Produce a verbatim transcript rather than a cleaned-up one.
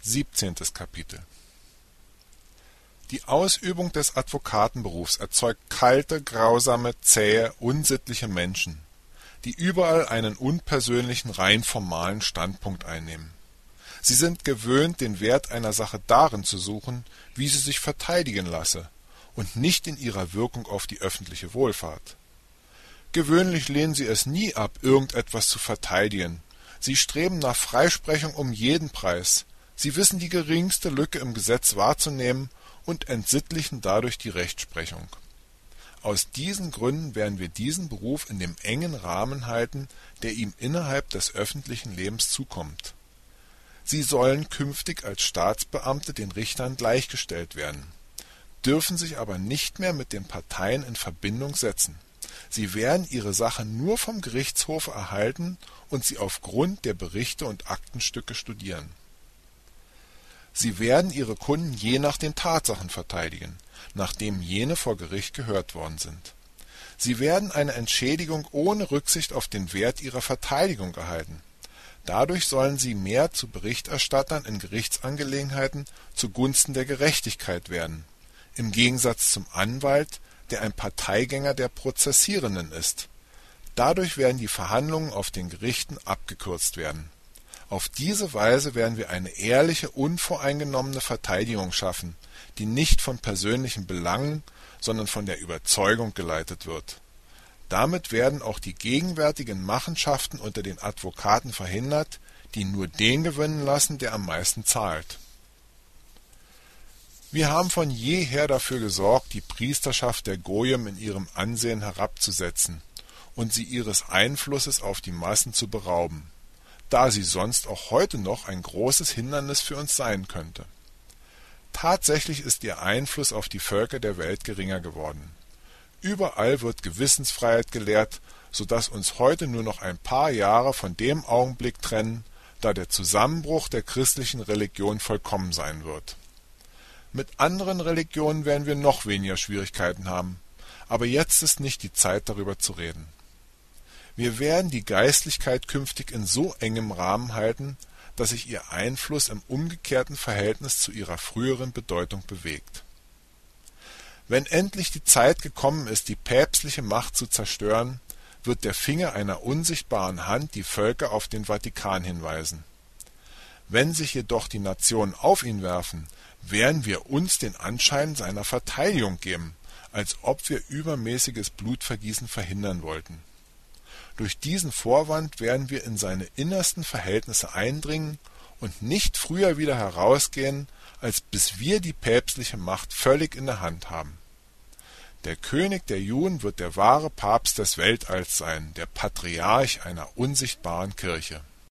Siebzehntes Kapitel. Die Ausübung des Advokatenberufs erzeugt kalte, grausame, zähe, unsittliche Menschen, die überall einen unpersönlichen, rein formalen Standpunkt einnehmen. Sie sind gewöhnt, den Wert einer Sache darin zu suchen, wie sie sich verteidigen lasse, und nicht in ihrer Wirkung auf die öffentliche Wohlfahrt. Gewöhnlich lehnen sie es nie ab, irgendetwas zu verteidigen. Sie streben nach Freisprechung um jeden Preis. Sie wissen die geringste Lücke im Gesetz wahrzunehmen und entsittlichen dadurch die Rechtsprechung. Aus diesen Gründen werden wir diesen Beruf in dem engen Rahmen halten, der ihm innerhalb des öffentlichen Lebens zukommt. Sie sollen künftig als Staatsbeamte den Richtern gleichgestellt werden, dürfen sich aber nicht mehr mit den Parteien in Verbindung setzen. Sie werden ihre Sache nur vom Gerichtshofe erhalten und sie aufgrund der Berichte und Aktenstücke studieren. Sie werden ihre Kunden je nach den Tatsachen verteidigen, nachdem jene vor Gericht gehört worden sind. Sie werden eine Entschädigung ohne Rücksicht auf den Wert ihrer Verteidigung erhalten. Dadurch sollen sie mehr zu Berichterstattern in Gerichtsangelegenheiten zugunsten der Gerechtigkeit werden, im Gegensatz zum Anwalt, der ein Parteigänger der Prozessierenden ist. Dadurch werden die Verhandlungen auf den Gerichten abgekürzt werden. Auf diese Weise werden wir eine ehrliche, unvoreingenommene Verteidigung schaffen, die nicht von persönlichen Belangen, sondern von der Überzeugung geleitet wird. Damit werden auch die gegenwärtigen Machenschaften unter den Advokaten verhindert, die nur den gewinnen lassen, der am meisten zahlt. Wir haben von jeher dafür gesorgt, die Priesterschaft der Goyim in ihrem Ansehen herabzusetzen und sie ihres Einflusses auf die Massen zu berauben, da sie sonst auch heute noch ein großes Hindernis für uns sein könnte. Tatsächlich ist ihr Einfluss auf die Völker der Welt geringer geworden. Überall wird Gewissensfreiheit gelehrt, so dass uns heute nur noch ein paar Jahre von dem Augenblick trennen, da der Zusammenbruch der christlichen Religion vollkommen sein wird. Mit anderen Religionen werden wir noch weniger Schwierigkeiten haben, aber jetzt ist nicht die Zeit, darüber zu reden. Wir werden die Geistlichkeit künftig in so engem Rahmen halten, dass sich ihr Einfluss im umgekehrten Verhältnis zu ihrer früheren Bedeutung bewegt. Wenn endlich die Zeit gekommen ist, die päpstliche Macht zu zerstören, wird der Finger einer unsichtbaren Hand die Völker auf den Vatikan hinweisen. Wenn sich jedoch die Nationen auf ihn werfen, werden wir uns den Anschein seiner Verteidigung geben, als ob wir übermäßiges Blutvergießen verhindern wollten. Durch diesen Vorwand werden wir in seine innersten Verhältnisse eindringen und nicht früher wieder herausgehen, als bis wir die päpstliche Macht völlig in der Hand haben. Der König der Juden wird der wahre Papst des Weltalls sein, der Patriarch einer unsichtbaren Kirche.